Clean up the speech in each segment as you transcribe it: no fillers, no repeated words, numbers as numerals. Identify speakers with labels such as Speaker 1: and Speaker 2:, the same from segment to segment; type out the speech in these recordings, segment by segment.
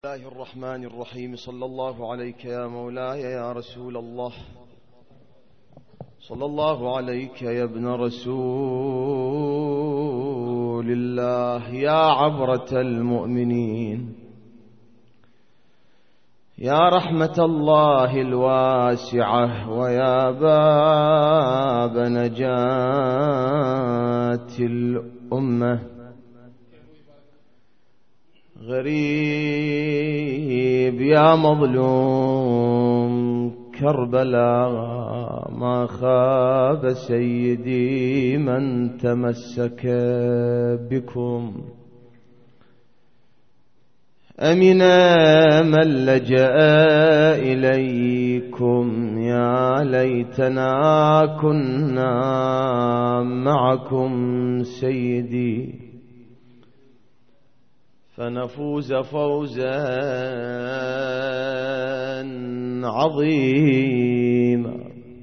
Speaker 1: الله الرحمن الرحيم. صلى الله عليك يا مولاي يا رسول الله، صلى الله عليك يا ابن رسول الله، يا عبرة المؤمنين، يا رحمة الله الواسعة، ويا باب نجاة الأمة. غريب يا مظلوم كربلاء، ما خاب سيدي من تمسك بكم. أمن من لجأ إليكم، يا ليتنا كنا معكم سيدي، فنفوز فوزا عظيما.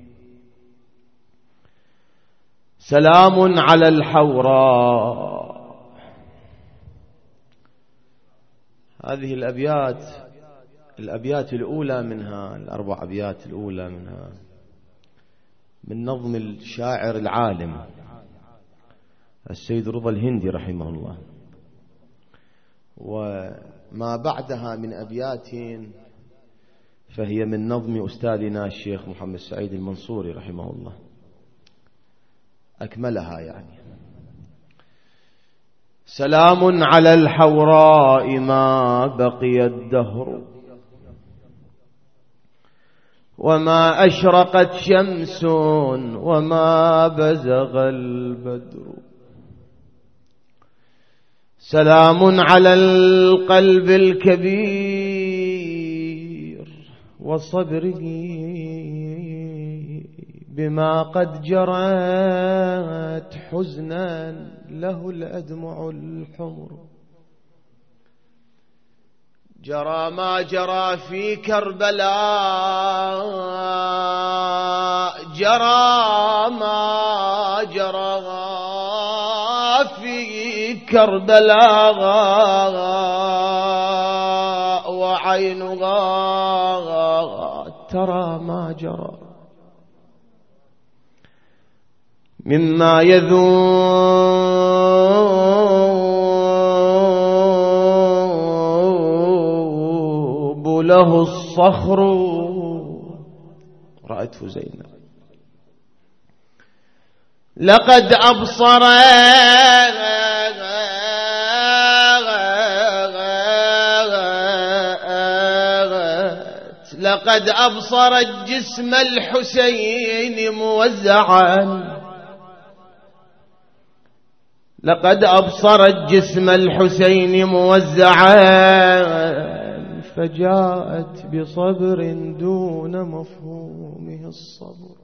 Speaker 1: سلام على الحوراء. هذه الأبيات الأولى منها، الأربع أبيات الأولى منها من نظم الشاعر العالم السيد رضا الهندي رحمه الله، وما بعدها من أبيات فهي من نظم أستاذنا الشيخ محمد سعيد المنصوري رحمه الله، أكملها يعني. سلام على الحوراء ما بقي الدهر، وما أشرقت شمس وما بزغ البدر. سلام على القلب الكبير وصبره بما قد جرت حزنا له الأدمع الحمر. جرى ما جرى في كربلاء، جرى ما جرى في كربلاء، وعينها ترى ما جرى مما يذوب له الصخر. رأته زينب لقد أبصرت جسم الحسين موزعا، لقد أبصرت جسم الحسين موزعا، فجاءت بصبر دون مفهومه الصبر.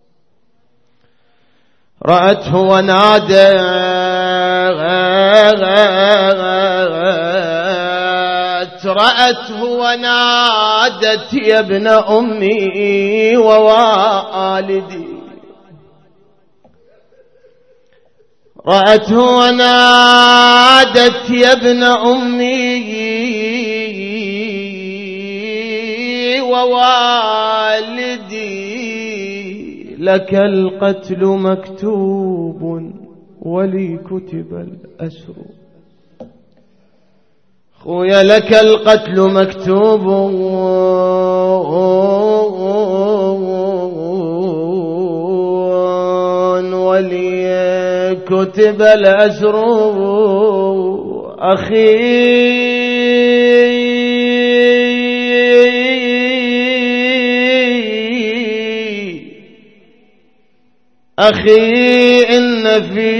Speaker 1: رأته ونادت يا ابن أمي ووالدي. رأته ونادت يا ابن أمي ووالدي، لك القتل مكتوب ولي كتب الأسر. خويا لك القتل مكتوب ولي كتب الأسر. أخي إن في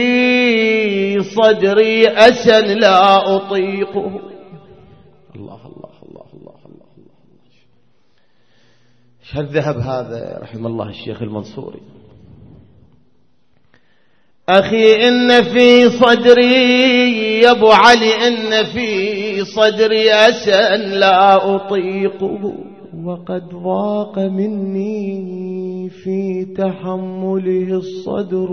Speaker 1: صدري أسا لا أطيقه. الله الله الله الله الله الله. ايش هالذهب هذا رحم الله الشيخ المنصوري. أخي إن في صدري يا أبو علي، إن في صدري أسا لا أطيقه، وقد ضاق مني في تحمله الصدر،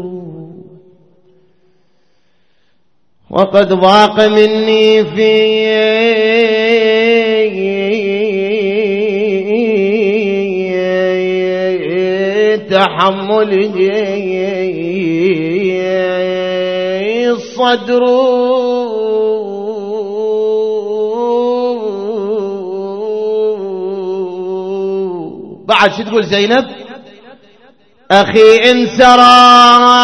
Speaker 1: وقد ضاق مني في تحمله الصدر بعد شو تقول زينب؟ أخي إن سرى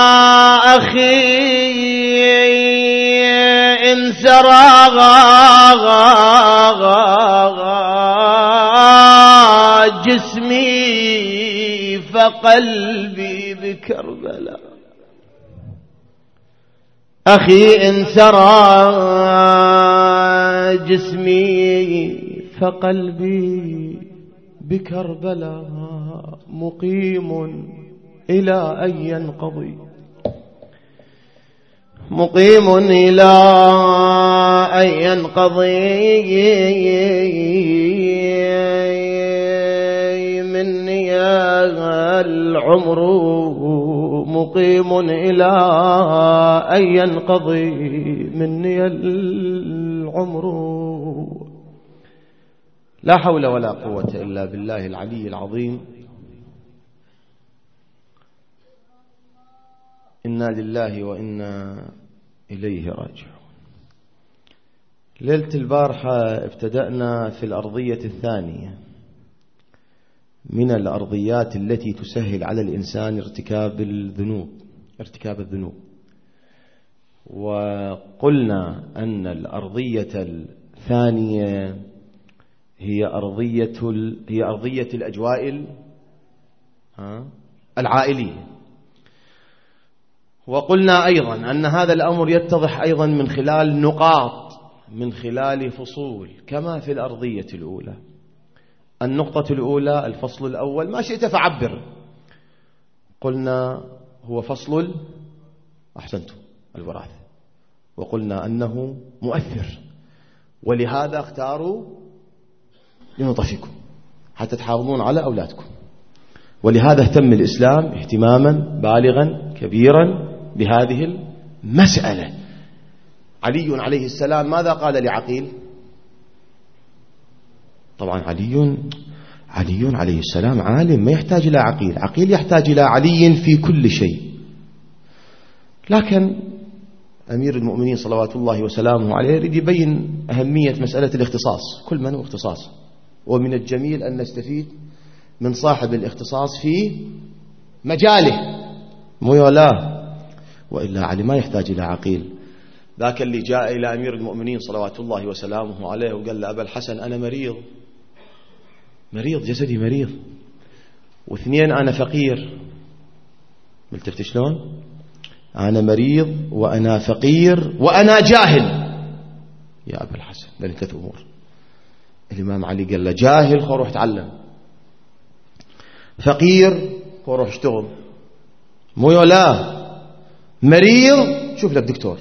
Speaker 1: إن سرى جسمي فقلبي بكربلاء. أخي إن سرى جسمي فقلبي بكربلاء مقيم إلى أن ينقضي، مقيم إلى أن ينقضي مني العمر، مقيم إلى أن ينقضي مني العمر. لا حول ولا قوة إلا بالله العلي العظيم. إنا لله وإنا إليه راجعون. ليلة البارحة ابتدأنا في الأرضية الثانية من الأرضيات التي تسهل على الإنسان ارتكاب الذنوب، وقلنا أن الأرضية الثانية هي أرضية الأجواء العائلية. وقلنا أيضا أن هذا الأمر يتضح أيضا من خلال نقاط، من خلال فصول، كما في الأرضية الأولى. النقطة الأولى الفصل الأول ما شئت فعبر، قلنا هو فصل أحسنتم الوراثة، وقلنا أنه مؤثر، ولهذا اختاروا لنطفكم حتى تحافظون على أولادكم. ولهذا اهتم الإسلام اهتماما بالغا كبيرا بهذه المسألة. علي عليه السلام ماذا قال لعقيل؟ طبعا علي عليه السلام عالم، ما يحتاج إلى عقيل، عقيل يحتاج إلى علي في كل شيء. لكن أمير المؤمنين صلوات الله وسلامه عليه يريد يبين أهمية مسألة الاختصاص، كل من هو اختصاص، ومن الجميل أن نستفيد من صاحب الاختصاص في مجاله، مو لا، وإلا علي ما يحتاج إلى عقيل. ذاك اللي جاء إلى أمير المؤمنين صلوات الله وسلامه عليه وقال له: أبا الحسن أنا مريض جسدي مريض، واثنين أنا فقير. ملتفت شلون؟ أنا مريض وأنا فقير وأنا جاهل. يا أبا الحسن لأن 3 أمور. الإمام علي قال له: جاهل خو روح تعلم، فقير خو روح اشتغل، مو لا، مريض شوف لك دكتور.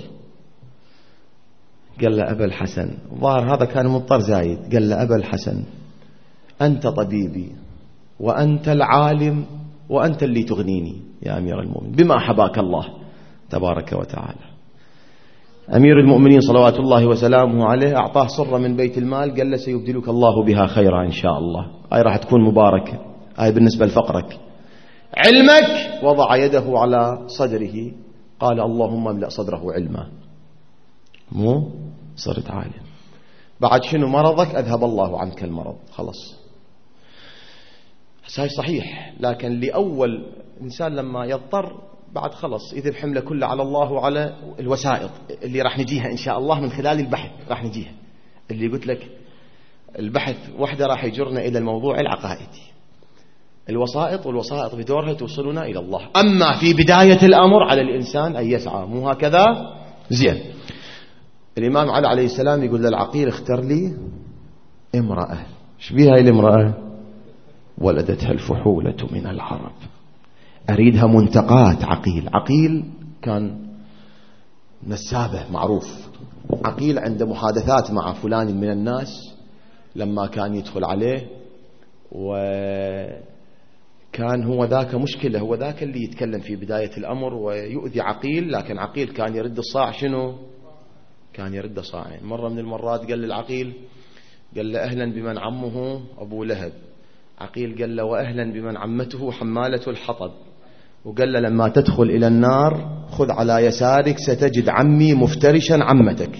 Speaker 1: قال له: أبا الحسن، ظاهر هذا كان مضطر زايد، قال له: أبا الحسن أنت طبيبي وأنت العالم وأنت اللي تغنيني يا أمير المؤمنين بما حباك الله تبارك وتعالى. أمير المؤمنين صلوات الله وسلامه عليه أعطاه صرة من بيت المال، قال له: سيبدلك الله بها خيرا إن شاء الله، هاي راح تكون مباركة، هاي بالنسبة لفقرك. علمك، وضع يده على صدره قال: اللهم املأ صدره علما، مو صرت عالم. بعد شنو مرضك؟ أذهب الله عنك المرض، خلص. هاي صحيح، لكن لأول إنسان لما يضطر بعد خلص يذهب حمله كله على الله وعلى الوسائط اللي راح نجيها إن شاء الله من خلال البحث، راح نجيها اللي قلت لك البحث وحده راح يجرنا إلى الموضوع العقائدي. الوسائط والوسائط بدورها توصلنا إلى الله. أما في بداية الأمر على الإنسان أن يسعى، مو هكذا؟ زين. الإمام علي عليه السلام يقول للعقيل: اختر لي امرأة. ايش بيها الامرأة؟ ولدتها الفحولة من العرب، أريدها منتقات. عقيل كان نسابة معروف. عقيل عنده محادثات مع فلان من الناس لما كان يدخل عليه، وكان هو ذاك مشكلة، هو ذاك اللي يتكلم في بداية الأمر ويؤذي عقيل، لكن عقيل كان يرد الصاع شنو؟ كان يرد صاعين. مرة من المرات قال للعقيل: قال له أهلا بمن عمه أبو لهب. عقيل قال له وأهلا بمن عمته حمالة الحطب. وقال له لما تدخل إلى النار خذ على يسارك ستجد عمي مفترشا عمتك.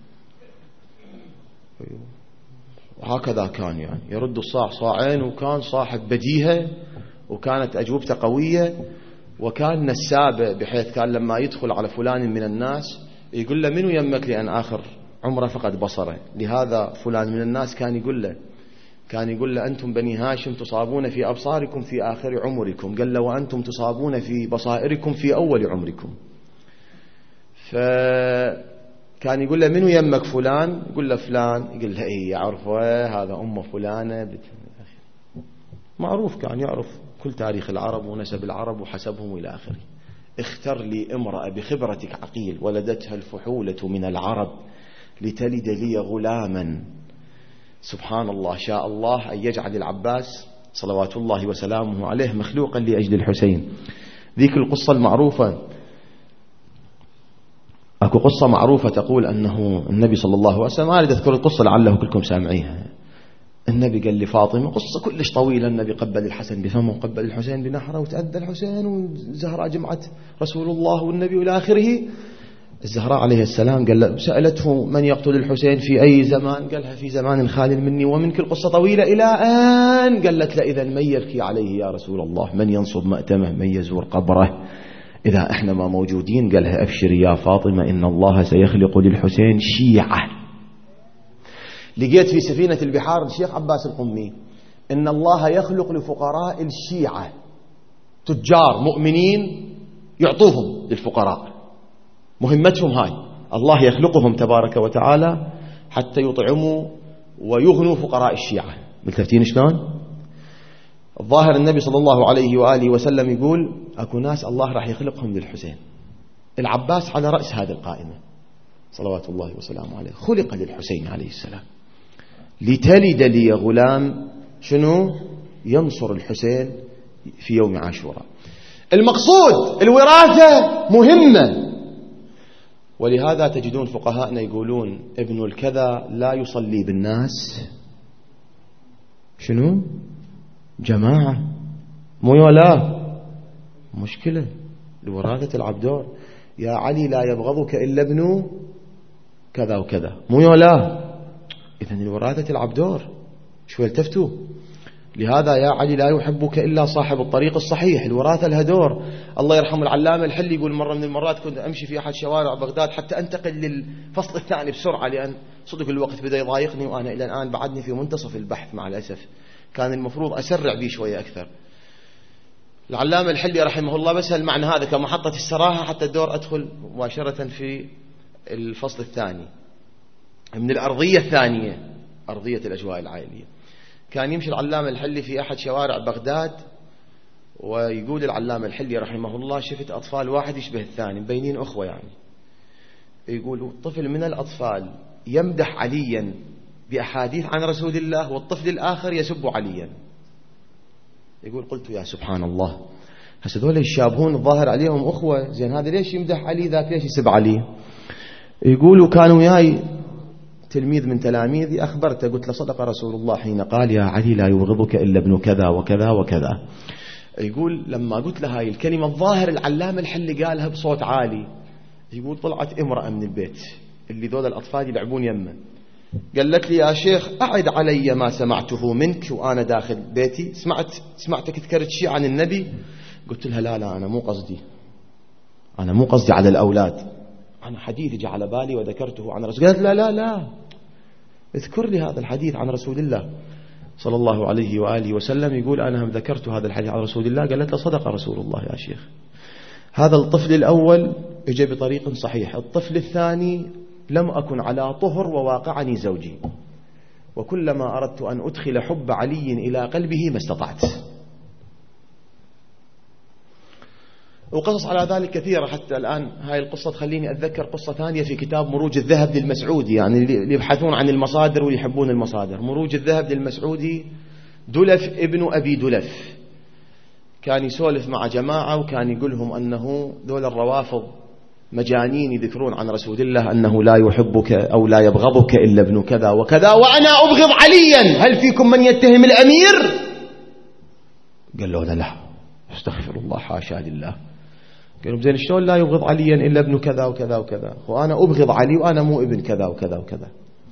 Speaker 1: وهكذا كان يعني يرد الصاع صاعين، وكان صاحب بديهة، وكانت أجوبته قوية، وكان نسابة، بحيث كان لما يدخل على فلان من الناس يقول له منو يمك لأن آخر عمره فقد بصره. لهذا فلان من الناس كان يقول له أنتم بني هاشم تصابون في أبصاركم في آخر عمركم، قال له وأنتم تصابون في بصائركم في أول عمركم. فكان يقول له منو يمك فلان، يقول له فلان، يقول له إيه يعرفه هذا أمه فلانة، معروف، كان يعرف كل تاريخ العرب ونسب العرب وحسبهم إلى آخره. اختر لي امرأة بخبرتك عقيل ولدتها الفحولة من العرب لتلد لي غلاما. سبحان الله، شاء الله أن يجعل العباس صلوات الله وسلامه عليه مخلوقا لأجل الحسين. ذيك القصة المعروفة، أكو قصة معروفة تقول أنه النبي صلى الله عليه وسلم، أريد أذكر القصة لعله كلكم سامعيها. النبي قال لفاطمة قصة كلش طويلة، النبي قبل الحسن بفمه وقبل الحسين بنحره وتأذى الحسين، والزهراء جمعت رسول الله والنبي إلى آخره. الزهراء عليه السلام قال سألته من يقتل الحسين في أي زمان، قالها في زمان خال مني ومنك. القصة طويلة إلى أن قالت له إذا من يبكي عليه يا رسول الله، من ينصب مأتمه، من يزور قبره إذا إحنا ما موجودين. قالها أبشري يا فاطمة إن الله سيخلق للحسين شيعة. لقيت في سفينة البحار الشيخ عباس القمي إن الله يخلق لفقراء الشيعة تجار مؤمنين يعطوهم للفقراء، مهمتهم هاي، الله يخلقهم تبارك وتعالى حتى يطعموا ويغنوا فقراء الشيعة. ملتفتين شلون؟ الظاهر النبي صلى الله عليه وآله وسلم يقول أكو ناس الله راح يخلقهم للحسين. العباس على رأس هذه القائمة صلوات الله وسلامه عليه، خلق للحسين عليه السلام لتلد لي غلام شنو ينصر الحسين في يوم عاشوراء. المقصود الوراثة مهمة، ولهذا تجدون فقهاءنا يقولون ابن الكذا لا يصلي بالناس شنو جماعة، مو يولا مشكلة. الوراثة العبدور، يا علي لا يبغضك إلا ابن كذا وكذا، مو يولا. إذن الوراثة العبدور شو التفتوا. لهذا يا علي لا يحبك إلا صاحب الطريق الصحيح. الوراثة الهدور. الله يرحم العلامة الحلي يقول مرة من المرات كنت أمشي في أحد شوارع بغداد حتى أنتقل للفصل الثاني بسرعة، لأن صدق الوقت بدأ يضايقني، وأنا إلى الآن بعدني في منتصف البحث مع الأسف، كان المفروض أسرع بيه شوية أكثر. العلامة الحلي رحمه الله بس المعنى هذا كمحطة السراحة حتى الدور أدخل مباشرة في الفصل الثاني من الأرضية الثانية، أرضية الأجواء العائلية. كان يمشي العلامة الحلي في أحد شوارع بغداد، ويقول العلامة الحلي رحمه الله شفت أطفال واحد يشبه الثاني مبينين أخوة يعني. يقول طفل من الأطفال يمدح عليا بأحاديث عن رسول الله، والطفل الآخر يسب عليا. يقول قلت يا سبحان الله، هسه ذول يشابهون الظاهر عليهم أخوة، زين هذا ليش يمدح علي ذاك ليش يسب علي؟ يقولوا كانوا وياي تلميذ من تلاميذي، أخبرته قلت له صدق رسول الله حين قال يا علي لا يبغضك إلا ابن كذا وكذا وكذا. يقول لما قلت له هاي الكلمة الظاهر العلامة الحلي قالها بصوت عالي، يقول طلعت امرأة من البيت اللي ذول الأطفال يلعبون يمه، قالت لي يا شيخ أعد علي ما سمعته منك وأنا داخل بيتي، سمعتك تذكرت شيء عن النبي. قلت لها لا أنا مو قصدي على الأولاد، أنا حديث جاء على بالي وذكرته عن رسول. قالت لا اذكر لي هذا الحديث عن رسول الله صلى الله عليه وآله وسلم، يقول أنا هم ذكرت هذا الحديث عن رسول الله. قالت له صدق رسول الله يا شيخ. هذا الطفل الأول اجى بطريق صحيح، الطفل الثاني لم أكن على طهر وواقعني زوجي، وكلما أردت أن أدخل حب علي إلى قلبه ما استطعت. وقصص على ذلك كثيرة، حتى الآن هاي القصة تخليني أتذكر قصة ثانية في كتاب مروج الذهب للمسعودي، يعني اللي يبحثون عن المصادر ويحبون المصادر. مروج الذهب للمسعودي دلف ابن أبي دلف كان يسولف مع جماعة، وكان يقول لهم أنه ذول الروافض مجانين يذكرون عن رسول الله أنه لا يحبك أو لا يبغضك إلا ابن كذا وكذا وأنا أبغض عليا، هل فيكم من يتهم الأمير؟ قال له لا استغفر الله حاشا لله. قالوا زين شلون لا يبغض عليا إلا ابن كذا وكذا وكذا، وأنا أبغض علي وأنا مو ابن كذا وكذا وكذا.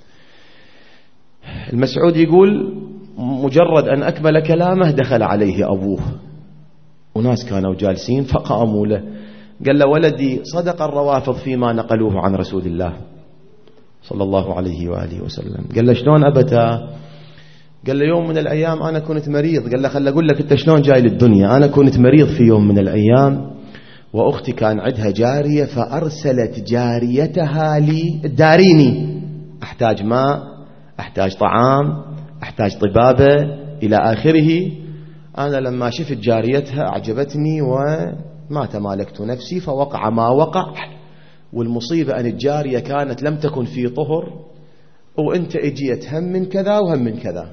Speaker 1: المسعود يقول مجرد أن أكمل كلامه دخل عليه أبوه وناس كانوا جالسين فقاموا له، قال له ولدي صدق الروافض فيما نقلوه عن رسول الله صلى الله عليه وآله وسلم. قال له شلون أبتا؟ قال له يوم من الأيام أنا كنت مريض. قال له خل أقول لك أنت شلون جاي للدنيا. أنا كنت مريض في يوم من الأيام وأختي كان عندها جارية فأرسلت جاريتها لي داريني، أحتاج ماء، أحتاج طعام، أحتاج طبابة إلى آخره. أنا لما شفت جاريتها أعجبتني وما تمالكت نفسي فوقع ما وقع، والمصيبة أن الجارية كانت لم تكن في طهر وأنت اجيت هم من كذا وهم من كذا.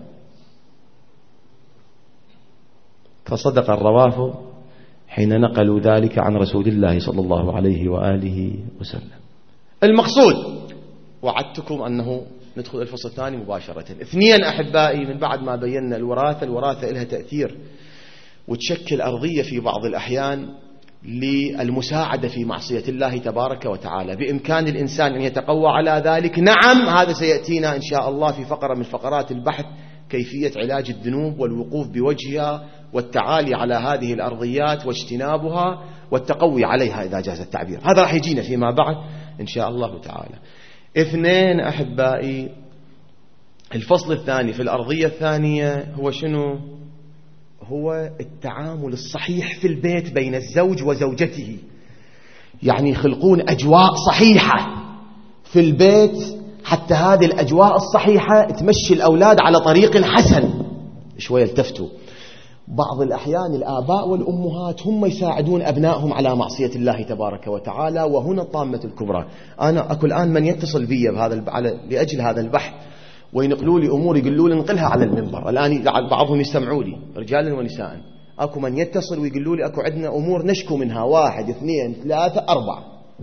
Speaker 1: فصدق الروافض حين نقلوا ذلك عن رسول الله صلى الله عليه وآله وسلم. المقصود وعدتكم أنه ندخل الفصل الثاني مباشرة. اثنين أحبائي، من بعد ما بينا الوراثة لها تأثير وتشكل أرضية في بعض الأحيان للمساعدة في معصية الله تبارك وتعالى. بإمكان الإنسان أن يتقوى على ذلك، نعم، هذا سيأتينا إن شاء الله في فقرة من فقرات البحث، كيفية علاج الذنوب والوقوف بوجهها والتعالي على هذه الأرضيات واجتنابها والتقوي عليها إذا جاز التعبير. هذا راح يجينا فيما بعد إن شاء الله تعالى. اثنين أحبائي، الفصل الثاني في الأرضية الثانية هو شنو؟ هو التعامل الصحيح في البيت بين الزوج وزوجته. يعني يخلقون أجواء صحيحة في البيت حتى هذه الأجواء الصحيحة تمشي الأولاد على طريق حسن. شوية التفتوا، بعض الأحيان الآباء والأمهات هم يساعدون أبنائهم على معصية الله تبارك وتعالى، وهنا الطامة الكبرى. أنا أكو الآن من يتصل بي لأجل هذا البحث وينقلوا لي أمور يقولوا لي انقلها على المنبر. الآن بعضهم يستمعوا لي رجالا ونساء. أكو من يتصل ويقولوا لي أكو عندنا أمور نشكو منها، 1 2 3 4.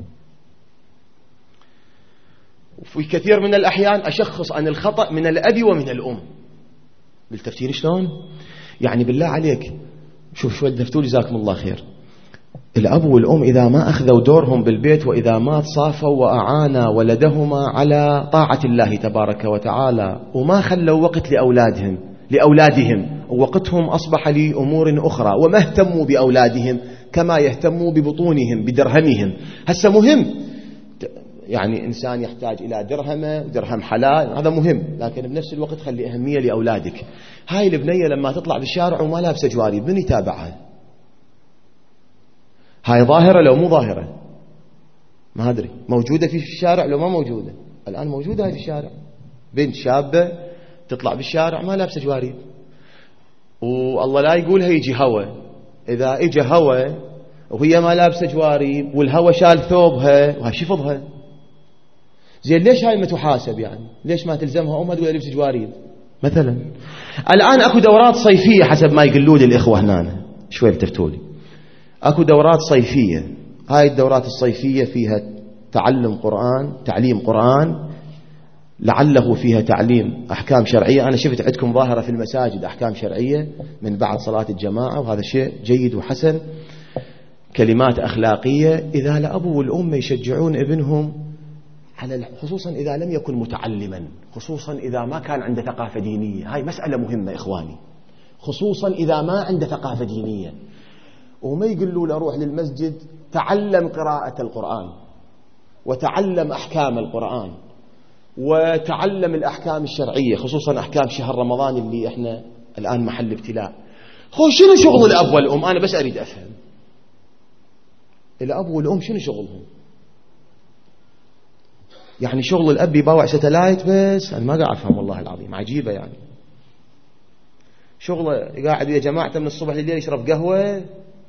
Speaker 1: وفي كثير من الأحيان أشخص أن الخطأ من الأب ومن الأم. بالتفسير شلون؟ يعني بالله عليك شوف شوي الدفتور جزاكم الله خير. الأب والأم إذا ما أخذوا دورهم بالبيت وإذا ما تصافوا وأعانا ولدهما على طاعة الله تبارك وتعالى وما خلوا وقت لأولادهم ووقتهم أصبح لأمور أخرى وما اهتموا بأولادهم كما يهتموا ببطونهم بدرهمهم. هسه مهم، يعني إنسان يحتاج إلى درهم حلال، هذا مهم، لكن بنفس الوقت خلي أهمية لأولادك. هاي البنية لما تطلع بالشارع وما لابسة جوارب من يتابعها؟ هاي ظاهرة لو مو ظاهرة ما أدري، موجودة في الشارع لو ما موجودة؟ الآن موجودة هاي في الشارع، بنت شابة تطلع بالشارع ما لابسة جوارب، والله لا يقولها يجي هوى. إذا إجا هوى وهي ما لابسة جوارب والهوى شال ثوبها وهشفضها، زين ليش هاي ما تحاسب؟ يعني ليش ما تلزمها أمها تقول لبس جوارب مثلا؟ الآن أكو دورات صيفية حسب ما يقولوا لي الإخوة هنا، شوي التفتولي، أكو دورات صيفية. هاي الدورات الصيفية فيها تعليم قرآن، لعله فيها تعليم أحكام شرعية. أنا شفت عندكم ظاهرة في المساجد أحكام شرعية من بعد صلاة الجماعة، وهذا شيء جيد وحسن، كلمات أخلاقية. إذا الأب والأم يشجعون ابنهم خصوصا إذا لم يكن متعلما، خصوصا إذا ما كان عنده ثقافة دينية، هاي مسألة مهمة إخواني، خصوصا إذا ما عنده ثقافة دينية، وما يقولوا له روح للمسجد تعلم قراءة القرآن وتعلم أحكام القرآن وتعلم الأحكام الشرعية، خصوصا أحكام شهر رمضان اللي إحنا الآن محل ابتلاء. شنو شغل الأب والأم؟ أنا بس أريد أفهم الأب والأم شنو شغلهم. يعني شغل الأب يباوع ستلايت بس؟ أنا ما قاعد أفهم والله العظيم، عجيبة. يعني شغله قاعد يا جماعة من الصبح لليل يشرب قهوة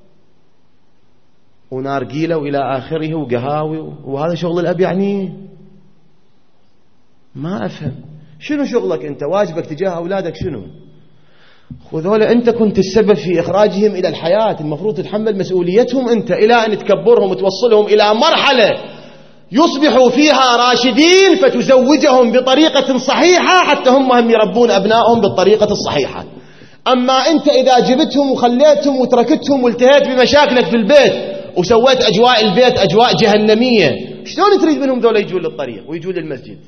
Speaker 1: ونارجيلة وإلى آخره وقهاوي، وهذا شغل الأب؟ يعني ما أفهم شنو شغلك أنت، واجبك تجاه أولادك شنو؟ وذولا أنت كنت السبب في إخراجهم إلى الحياة، المفروض تتحمل مسؤوليتهم أنت، إلى أن تكبرهم وتوصلهم إلى مرحلة يصبحوا فيها راشدين فتزوجهم بطريقة صحيحة حتى هم يربون أبنائهم بالطريقة الصحيحة. أما أنت إذا جبتهم وخليتهم وتركتهم والتهيت بمشاكلك في البيت وسويت أجواء البيت أجواء جهنمية، شلون تريد منهم ذولا يجون للطريق ويجون للمسجد؟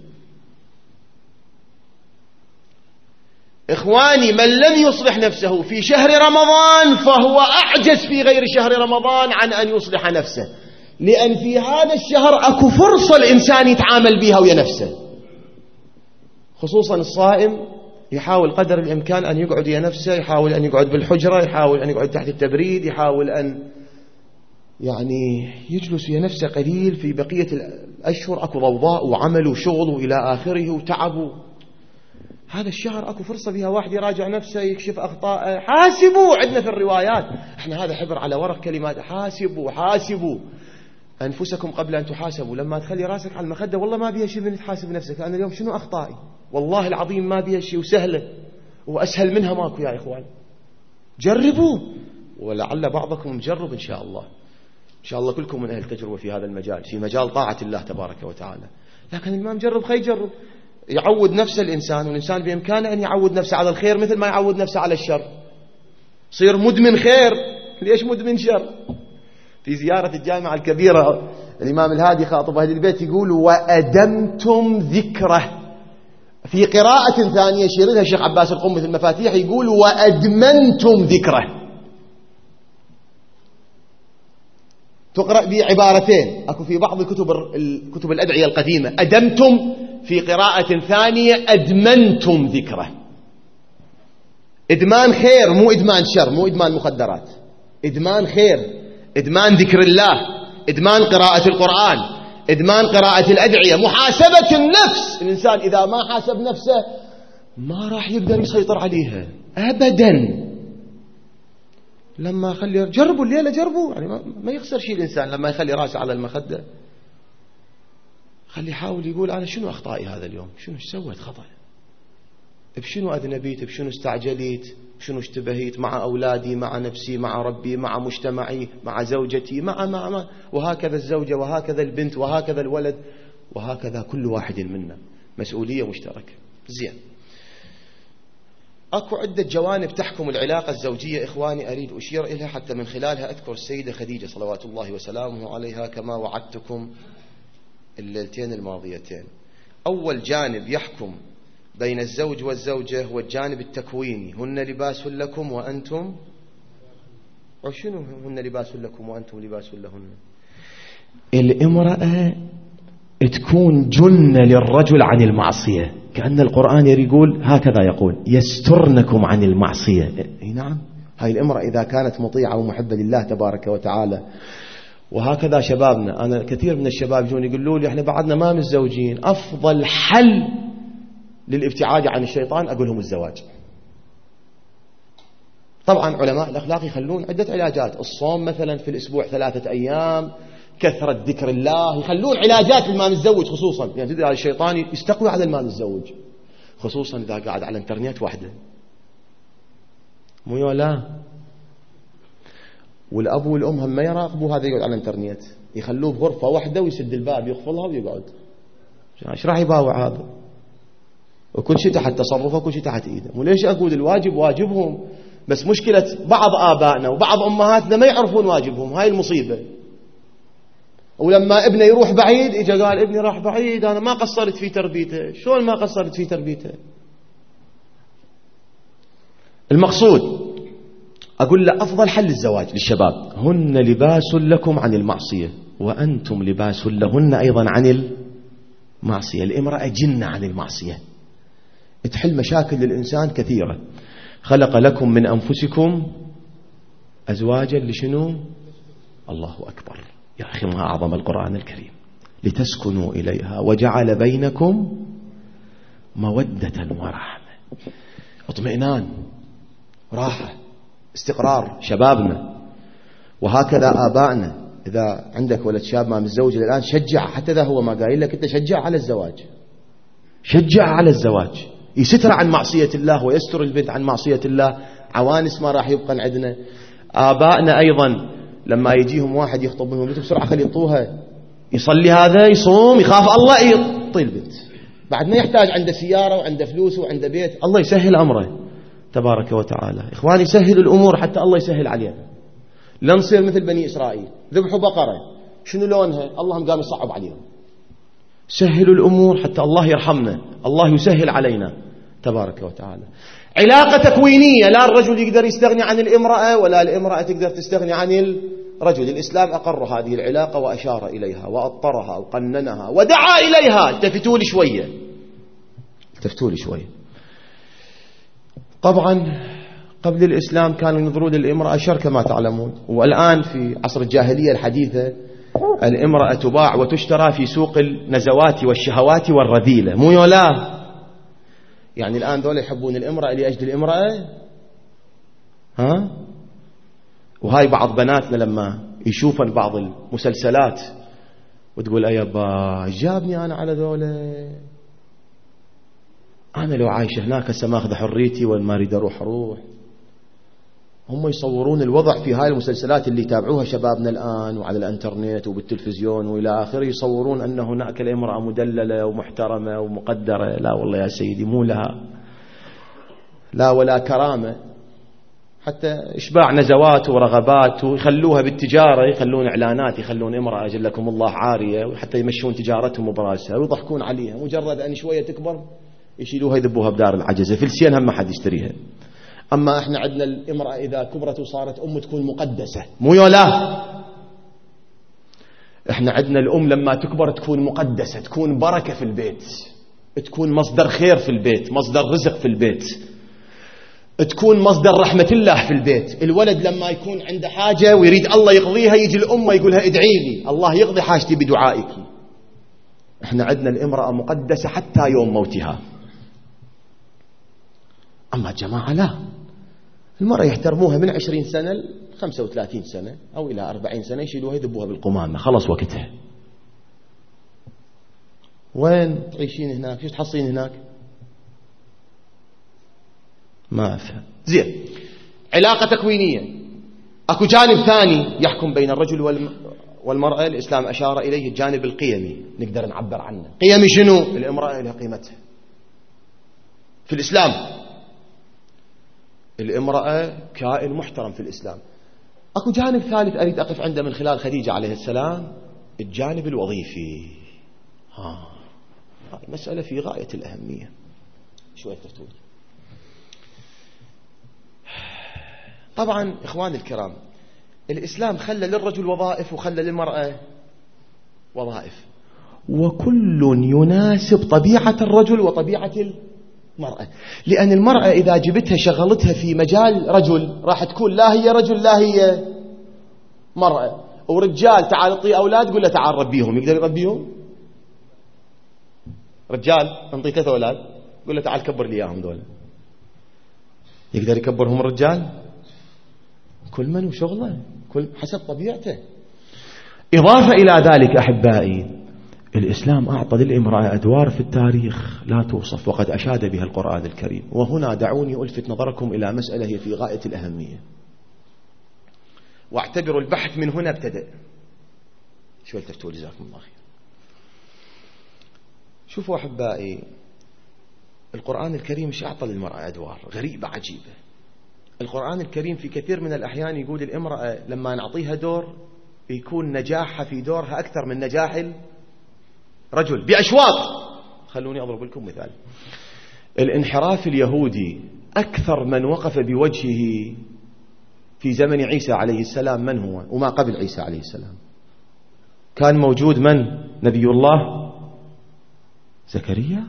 Speaker 1: إخواني، من لم يصلح نفسه في شهر رمضان فهو أعجز في غير شهر رمضان عن أن يصلح نفسه، لأن في هذا الشهر أكو فرصة الإنسان يتعامل بها ويا نفسه. خصوصا الصائم يحاول قدر الإمكان أن يقعد ويا نفسه، يحاول أن يقعد بالحجرة، يحاول أن يقعد تحت التبريد، يحاول أن يعني يجلس ويا نفسه قليل. في بقية الأشهر أكو ضوضاء وعمل وشغل وإلى آخره وتعب. هذا الشهر أكو فرصة فيها واحد يراجع نفسه، يكشف أخطاءه. حاسبوا، عندنا في الروايات احنا هذا حبر على ورق كلمات، حاسبوا أنفسكم قبل أن تحاسبوا. لما تخلي راسك على المخدة والله ما بيها شيء من تحاسب نفسك، أنا اليوم شنو أخطائي؟ والله العظيم ما بيها شيء، وسهلة وأسهل منها ماكو يا إخوان. جربوا، ولعل بعضكم مجرب إن شاء الله، إن شاء الله كلكم من أهل تجربة في هذا المجال، في مجال طاعة الله تبارك وتعالى. لكن اللي ما مجرب خي يجرب، يعود نفسه الإنسان، والإنسان بإمكانه أن يعود نفسه على الخير مثل ما يعود نفسه على الشر. صير مدمن خير، ليش مدمن شر؟ في زيارة الجامعة الكبيرة الإمام الهادي خاطب أهل البيت يقول وأدمتم ذكره. في قراءة ثانية شيرها الشيخ عباس القم في المفاتيح يقول وأدمنتم ذكره. تقرأ بعبارتين، أكو في بعض الكتب الأدعية القديمة أدمتم، في قراءة ثانية أدمنتم ذكره. إدمان خير مو إدمان شر، مو إدمان مخدرات، إدمان خير، إدمان ذكر الله، إدمان قراءة القرآن، إدمان قراءة الأدعية، محاسبة النفس. الإنسان إذا ما حاسب نفسه ما راح يقدر يسيطر عليها أبدا. لما خلي جربوا الليلة، جربوا يعني ما يخسر شيء الإنسان لما يخلي راسه على المخدة، خلي يحاول يقول أنا شنو أخطائي هذا اليوم، شنو سويت خطأ، بشنو أذنبيت، بشنو استعجليت، بشنو اشتبهيت مع أولادي، مع نفسي، مع ربي، مع مجتمعي، مع زوجتي، مع وهكذا الزوجة، وهكذا البنت، وهكذا الولد، وهكذا كل واحد منا مسؤولية مشتركة. زين، أكو عدة جوانب تحكم العلاقة الزوجية إخواني أريد أشير إليها حتى من خلالها أذكر السيدة خديجة صلوات الله وسلامه عليها كما وعدتكم الليلتين الماضيتين. أول جانب يحكم بين الزوج والزوجة هو الجانب التكويني، هن لباس لكم وأنتم، وشنو هن لباس لكم وأنتم لباس لهن؟ الامرأة تكون جنة للرجل عن المعصية، كأن القرآن يقول هكذا، يقول يسترنكم عن المعصية. نعم، هاي الامرأة إذا كانت مطيعة ومحبة لله تبارك وتعالى. وهكذا شبابنا، أنا كثير من الشباب يجون يقولوا لي احنا بعدنا ما متزوجين، أفضل حل للابتعاد عن الشيطان أقول لهم الزواج. طبعا علماء الأخلاق يخلون عدة علاجات، الصوم مثلا في الأسبوع 3 أيام، كثرة ذكر الله، يخلون علاجات للما متزوج خصوصا، يعني تدري الشيطان يستقوي على الما متزوج، خصوصا إذا قاعد على الانترنت وحده، مو لا. والأب والأم هم ما يراقبوا هذا يقعد على الانترنت، يخلوه بغرفة واحدة ويسد الباب يقفلها ويقعد. ايش راح يباوع هذا؟ وكل شيء تحت تصرفه وكل شيء تحت ايده. وليش اقول الواجب واجبهم؟ بس مشكلة بعض آبائنا وبعض أمهاتنا ما يعرفون واجبهم، هاي المصيبة. ولما ابنه يروح بعيد اجا قال ابني راح بعيد أنا ما قصرت في تربيته. شلون ما قصرت في تربيته؟ المقصود أقول له أفضل حل الزواج للشباب، هن لباس لكم عن المعصية وأنتم لباس لهن أيضا عن المعصية. الامرأة جنة عن المعصية، تحل مشاكل للإنسان كثيرة. خلق لكم من أنفسكم أزواجا لشنو؟ الله أكبر يا أخي، ما أعظم القرآن الكريم، لتسكنوا إليها وجعل بينكم مودة ورحمة، اطمئنان، راحة، استقرار. شبابنا وهكذا آبائنا، إذا عندك ولد شاب ما متزوج الآن شجع، حتى إذا هو ما قايل لك أنت شجع على الزواج، شجع على الزواج. يستر عن معصية الله ويستر البنت عن معصية الله. عوانس ما راح يبقى عندنا. آبائنا أيضا لما يجيهم واحد يخطب منهم البنت بسرعة خلي يطوها، يصلي هذا يصوم يخاف الله يطي البنت، بعد ما يحتاج عنده سيارة وعنده فلوس وعنده بيت. الله يسهل أمره تبارك وتعالى. إخواني سهل الأمور حتى الله يسهل علينا، لا نصير مثل بني إسرائيل ذبحوا بقرة شنو لونها اللهم قام يصعب عليهم. سهلوا الأمور حتى الله يرحمنا، الله يسهل علينا تبارك وتعالى. علاقة تكوينية، لا الرجل يقدر يستغني عن الامرأة ولا الامرأة تقدر تستغني عن الرجل. الإسلام أقر هذه العلاقة وأشار إليها وأطرها وقننها ودعا إليها. التفتوا لي شوية، التفتوا لي شوية. طبعا قبل الإسلام كانوا ينظرون للامرأة شر كما تعلمون، والآن في عصر الجاهلية الحديثة الامرأة تباع وتشترى في سوق النزوات والشهوات والرذيلة، مو يولا؟ يعني الآن ذولا يحبون الامرأة لأجل الامرأة، ها؟ وهاي بعض بناتنا لما يشوفن بعض المسلسلات وتقول أيبا جابني أنا على ذولا، أنا لو عايشة هناك هسه ماخذ حريتي وما أريد أروح. هم يصورون الوضع في هاي المسلسلات اللي يتابعوها شبابنا الآن وعلى الانترنت وبالتلفزيون وإلى آخره، يصورون أن هناك الامرأة مدللة ومحترمة ومقدرة. لا والله يا سيدي، مو لها لا ولا كرامة، حتى إشباع نزوات ورغبات، ويخلوها بالتجارة، يخلون إعلانات، يخلون امرأة جلكم الله عارية، وحتى يمشون تجارتهم براسها ويضحكون عليها. مجرد أن شوية تكبر يشيلوها يذبوها بدار العجزة، فلسين هم ما حد يشتريها. أما إحنا عندنا الامرأة إذا كبرت وصارت أم تكون مقدسة، مو يولا؟ إحنا عندنا الأم لما تكبر تكون مقدسة، تكون بركة في البيت، تكون مصدر خير في البيت، مصدر رزق في البيت، تكون مصدر رحمة الله في البيت. الولد لما يكون عنده حاجة ويريد الله يقضيها يجي الأم يقولها ادعي لي الله يقضي حاجتي بدعائك. إحنا عندنا الامرأة مقدسة حتى يوم موتها. أما الجماعة لا، المرأة يحترموها من 20 سنة ل 35 سنة أو إلى 40 سنة، يشيلوها يذبوها بالقمامة، خلص وقتها. وين تعيشين هناك؟ شو تحصين هناك؟ ما أفهم. زين، علاقة تكوينية. أكو جانب ثاني يحكم بين الرجل والمرأة، الإسلام أشار إليه، الجانب القيمي نقدر نعبر عنه. قيمي شنو؟ الامرأة لها قيمتها في الإسلام. الامرأة كائن محترم في الإسلام. أكو جانب ثالث أريد أقف عنده من خلال خديجة عليه السلام، الجانب الوظيفي. مسألة في غاية الأهمية. شوية تفتون. طبعا إخواني الكرام، الإسلام خلى للرجل وظائف وخلى للمرأة وظائف، وكل يناسب طبيعة الرجل وطبيعة المرأة. لأن المرأة إذا جبتها شغلتها في مجال رجل راح تكون لا هي رجل لا هي مرأة. ورجال تعال اعطيه أولاد قل له تعال ربيهم، يقدر يربيهم؟ رجال انطيه 3 أولاد قل له تعال كبر لي إياهم دول، يقدر يكبرهم الرجال؟ كل من وشغله، كل حسب طبيعته. إضافة إلى ذلك أحبائي، الإسلام أعطى للامرأة أدوار في التاريخ لا توصف، وقد أشاد بها القرآن الكريم. وهنا دعوني ألفت نظركم إلى مسألة هي في غاية الأهمية، واعتبروا البحث من هنا ابتدأ. شو التفتوا جزاكم الله خير. شوفوا أحبائي، القرآن الكريم مش أعطى للمرأة أدوار غريبة عجيبة. القرآن الكريم في كثير من الأحيان يقول الامرأة لما نعطيها دور يكون نجاحها في دورها أكثر من نجاح الرجل بأشواط. خلوني أضرب لكم مثال. الانحراف اليهودي أكثر من وقف بوجهه في زمن عيسى عليه السلام من هو؟ وما قبل عيسى عليه السلام كان موجود من؟ نبي الله زكريا.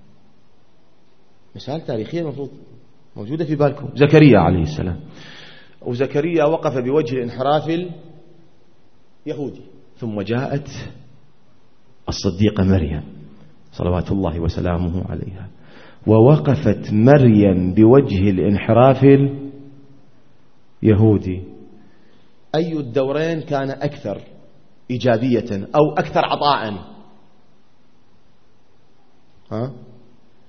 Speaker 1: مثال تاريخي المفروض موجودة في بالكم، زكريا عليه السلام. وزكريا وقف بوجه الانحراف اليهودي. ثم جاءت الصديقة مريم صلوات الله وسلامه عليها، ووقفت مريم بوجه الانحراف اليهودي. أي الدورين كان أكثر إيجابية أو أكثر عطاء؟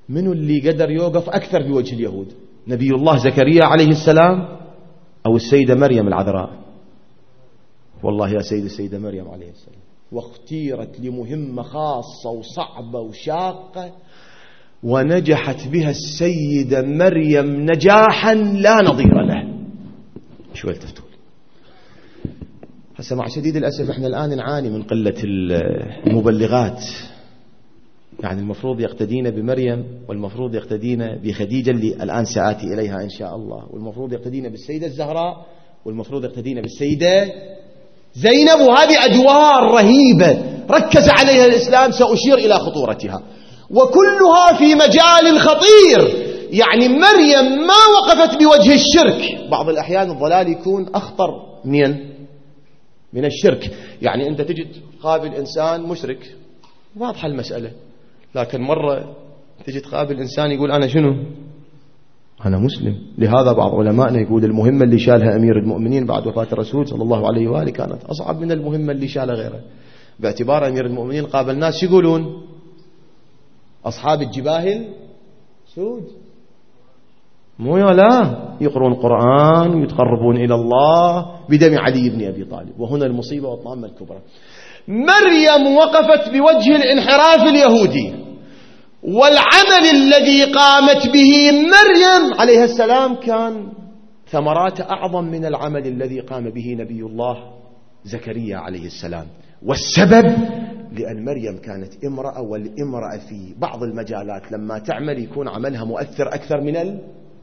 Speaker 1: منو اللي قدر يوقف أكثر بوجه اليهود؟ نبي الله زكريا عليه السلام أو السيدة مريم العذراء؟ والله يا السيدة مريم عليه السلام، واختيرت لمهمة خاصة وصعبة وشاقة، ونجحت بها السيدة مريم نجاحا لا نظير له. شو التفتول؟ هسه مع شديد الأسف احنا الآن نعاني من قلة المبلغات. يعني المفروض يقتدين بمريم، والمفروض يقتدين بخديجة اللي الآن سآتي إليها إن شاء الله، والمفروض يقتدين بالسيدة الزهراء، والمفروض يقتدين بالسيدة زينب. وهذه أدوار رهيبة ركز عليها الإسلام، سأشير إلى خطورتها، وكلها في مجال خطير. يعني مريم ما وقفت بوجه الشرك. بعض الأحيان الضلال يكون أخطر من الشرك. يعني أنت تجد قابل إنسان مشرك، واضحة المسألة، لكن مرة تجد قابل إنسان يقول أنا شنو؟ أنا مسلم. لهذا بعض علمائنا يقول المهمة اللي شالها أمير المؤمنين بعد وفاة الرسول صلى الله عليه وآله كانت أصعب من المهمة اللي شالها غيره، باعتبار أمير المؤمنين قابل ناس يقولون أصحاب الجباهل سود، مو لا يقرون قرآن ويتقربون إلى الله بدم علي بن أبي طالب. وهنا المصيبة والطامة الكبرى. مريم وقفت بوجه الانحراف اليهودي، والعمل الذي قامت به مريم عليه السلام كان ثمرات أعظم من العمل الذي قام به نبي الله زكريا عليه السلام. والسبب لأن مريم كانت امرأة، والامرأة في بعض المجالات لما تعمل يكون عملها مؤثر أكثر من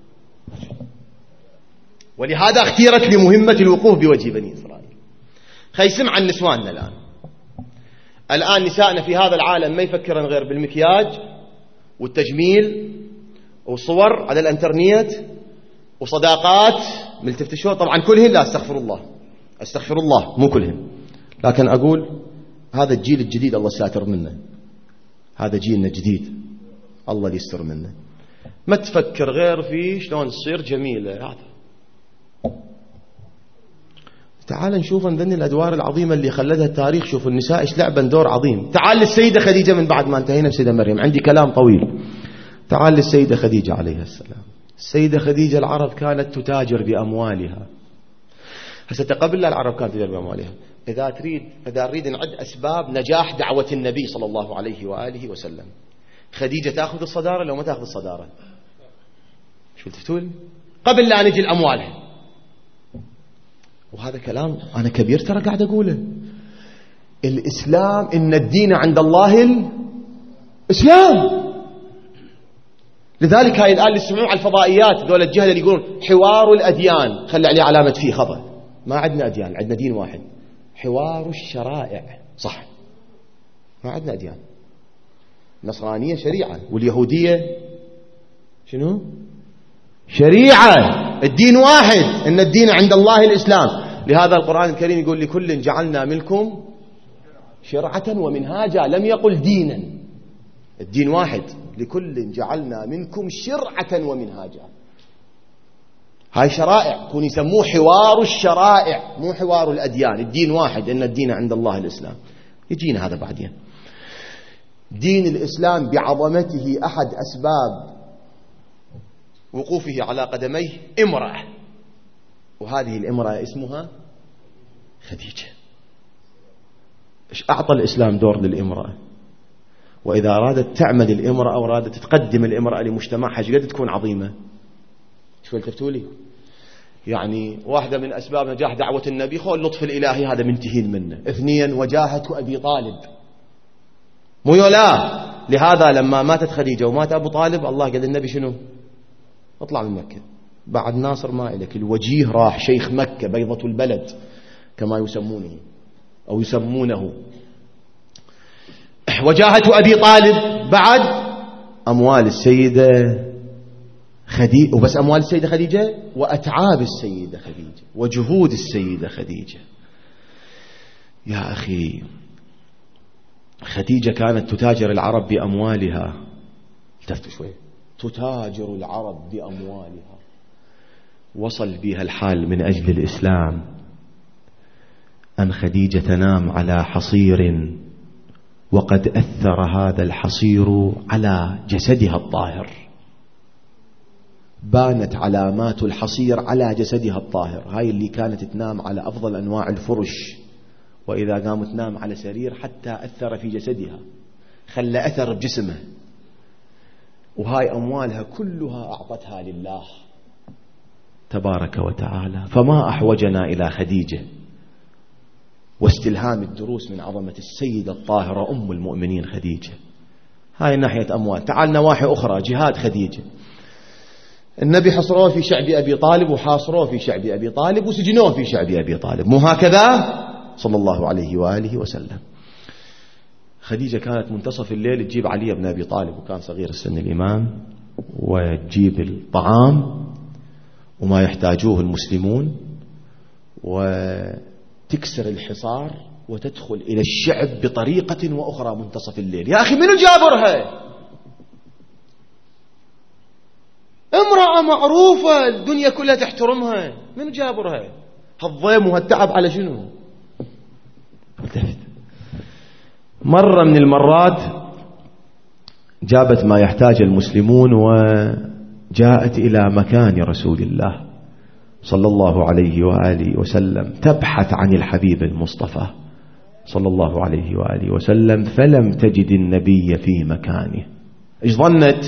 Speaker 1: ولهذا اختيرت لمهمة الوقوف بوجه بني إسرائيل. خيسم عن نسواننا الآن نسائنا في هذا العالم ما يفكرن غير بالمكياج والتجميل وصور على الانترنت وصداقات ملتفتشون. طبعا كلهن لا، استغفر الله مو كلهن، لكن أقول هذا الجيل الجديد الله ساتر منه، هذا جيلنا الجديد الله يستر منه. ما تفكر غير في شلون تصير جميلة. هذا تعال نشوف ذني الأدوار العظيمة اللي خلدها التاريخ. شوف النساء إيش لعبن دور عظيم. تعال للسيدة خديجة من بعد ما انتهينا بسيدة مريم، عندي كلام طويل. تعال للسيدة خديجة عليها السلام. السيدة خديجة العرب كانت تتاجر بأموالها. هسه قبل لا العرب كانت تتاجر بأموالها. إذا نريد نعد أسباب نجاح دعوة النبي صلى الله عليه وآله وسلم، خديجة تأخذ الصدارة لو ما تأخذ الصدارة؟ شو تفتول؟ قبل لا نجي الأموالها. وهذا كلام أنا كبير ترى قاعد أقوله. الإسلام إن الدين عند الله الإسلام. لذلك هاي الآن اللي يسمعون على الفضائيات دول الجهل اللي يقولون حوار الأديان، خلي عليه علامة فيه خطأ. ما عندنا أديان، عندنا دين واحد. حوار الشرائع صح، ما عندنا أديان. النصرانية شريعة، واليهودية شنو؟ شريعة. الدين واحد، إن الدين عند الله الإسلام. لهذا القرآن الكريم يقول لكل جعلنا منكم شرعة ومنهاجا، لم يقل دينا. الدين واحد، لكل جعلنا منكم شرعة ومنهاجا. هاي شرائع، كون يسموه حوار الشرائع مو حوار الأديان. الدين واحد، إن الدين عند الله الإسلام. يجينا هذا بعدين. دين الإسلام بعظمته أحد أسباب وقوفه على قدميه امرأة، وهذه الامرأة اسمها خديجة. إيش أعطى الإسلام دور للامرأة؟ وإذا أرادت تعمل الامرأة وأرادت تقدم الامرأة لمجتمعها قد تكون عظيمة. شو التفتولي؟ يعني واحدة من أسباب نجاح دعوة النبي خو اللطف الإلهي، هذا منتهين منه. 2 وجاهة أبي طالب، مو لا. لهذا لما ماتت خديجة ومات أبو طالب الله قال النبي شنو؟ اطلع من مكة، بعد ناصر ما إلك. الوجيه راح شيخ مكة بيضة البلد كما يسمونه أو يسمونه. وجاهة أبي طالب، بعد أموال السيدة خديجة، وبس أموال السيدة خديجة وأتعاب السيدة خديجة وجهود السيدة خديجة. يا أخي خديجة كانت تتاجر العرب بأموالها. التفتوا شوي. تتاجر العرب بأموالها. وصل بها الحال من أجل الإسلام أن خديجة تنام على حصير وقد أثر هذا الحصير على جسدها الطاهر، بانت علامات الحصير على جسدها الطاهر. هاي اللي كانت تنام على أفضل أنواع الفرش، وإذا قامت تنام على سرير حتى أثر في جسدها، خلى أثر بجسمه. وهاي أموالها كلها أعطتها لله تبارك وتعالى. فما أحوجنا إلى خديجة واستلهام الدروس من عظمة السيدة الطاهرة أم المؤمنين خديجة. هاي ناحية أموال. تعال نواحي أخرى، جهاد خديجة. النبي حصروه في شعب أبي طالب، وحاصروه في شعب أبي طالب، وسجنوه في شعب أبي طالب، مو هكذا صلى الله عليه وآله وسلم. خديجة كانت منتصف الليل تجيب علي بن أبي طالب، وكان صغير السن الإمام، وتجيب الطعام وما يحتاجوه المسلمون، وتكسر الحصار وتدخل إلى الشعب بطريقة وأخرى منتصف الليل. يا أخي منو جابرها؟ امرأة معروفة الدنيا كلها تحترمها، منو جابرها؟ هالضيم وهالتعب على شنو؟ مرة من المرات جابت ما يحتاج المسلمون، وجاءت إلى مكان رسول الله صلى الله عليه وآله وسلم تبحث عن الحبيب المصطفى صلى الله عليه وآله وسلم، فلم تجد النبي في مكانه. إيش ظنت؟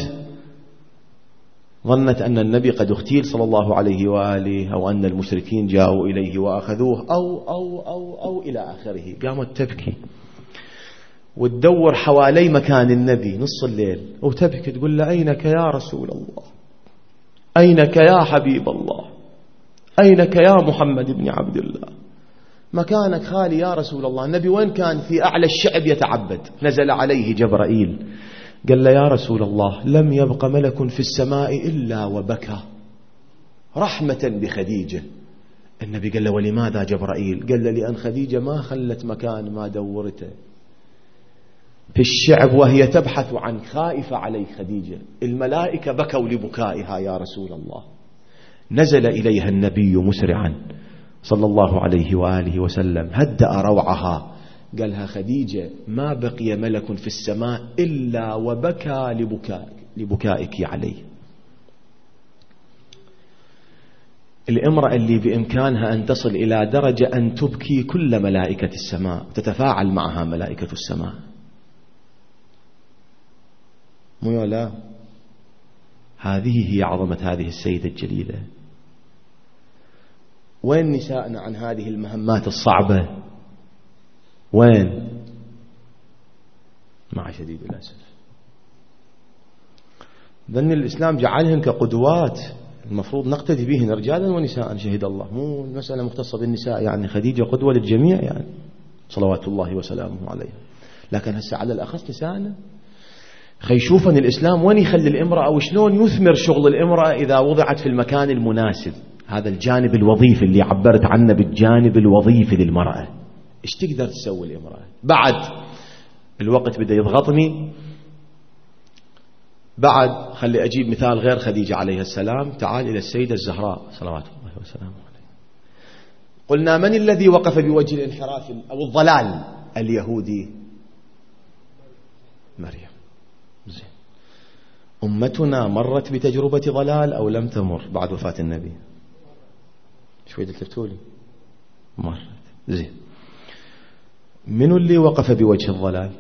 Speaker 1: ظنت أن النبي قد اغتيل صلى الله عليه وآله، أو أن المشركين جاءوا إليه وأخذوه، أو إلى آخره. قامت تبكي وتدور حوالي مكان النبي نص الليل، وتبكي تقول له: أينك يا رسول الله؟ أينك يا حبيب الله؟ أينك يا محمد بن عبد الله؟ مكانك خالي يا رسول الله. النبي وين كان؟ في أعلى الشعب يتعبد. نزل عليه جبرائيل قال له: يا رسول الله، لم يبق ملك في السماء إلا وبكى رحمة بخديجة. النبي قال له: ولماذا جبرائيل؟ قال له: لأن خديجة ما خلت مكان ما دورته في الشعب وهي تبحث عن خائفة عليك خديجة. الملائكة بكوا لبكائها يا رسول الله. نزل إليها النبي مسرعا صلى الله عليه وآله وسلم، هدأ روعها، قالها: خديجة، ما بقي ملك في السماء إلا وبكى لبكائك عليه. الامرأة اللي بإمكانها أن تصل إلى درجة أن تبكي كل ملائكة السماء، تتفاعل معها ملائكة السماء، مو لا؟ هذه هي عظمة هذه السيدة الجليلة. وين نساءنا عن هذه المهمات الصعبة؟ وين؟ مع شديد الأسف. ذن الإسلام جعلهن كقدوات المفروض نقتدي بهن رجالا ونساء، شهد الله. مو المسألة مختصة بالنساء، يعني خديجة قدوة للجميع يعني صلوات الله وسلامه عليها. لكن هسه على الأخص نساءنا. خيشوفا الإسلام وين يخلي الامرأة، أو شلون يثمر شغل الامرأة إذا وضعت في المكان المناسب. هذا الجانب الوظيفي اللي عبرت عنه بالجانب الوظيفي للمرأة. إيش تقدر تسوي الامرأة؟ بعد الوقت بدأ يضغطني. بعد خلي أجيب مثال غير خديجة عليه السلام. تعال إلى السيدة الزهراء صلوات الله وسلامه عليها. قلنا: من الذي وقف بوجه الانحراف أو الضلال اليهودي؟ مريم. زين. أمتنا مرت بتجربة ضلال أو لم تمر بعد وفاة النبي؟ شوي تلفتولي. مرت. زين. من اللي وقف بوجه الضلال؟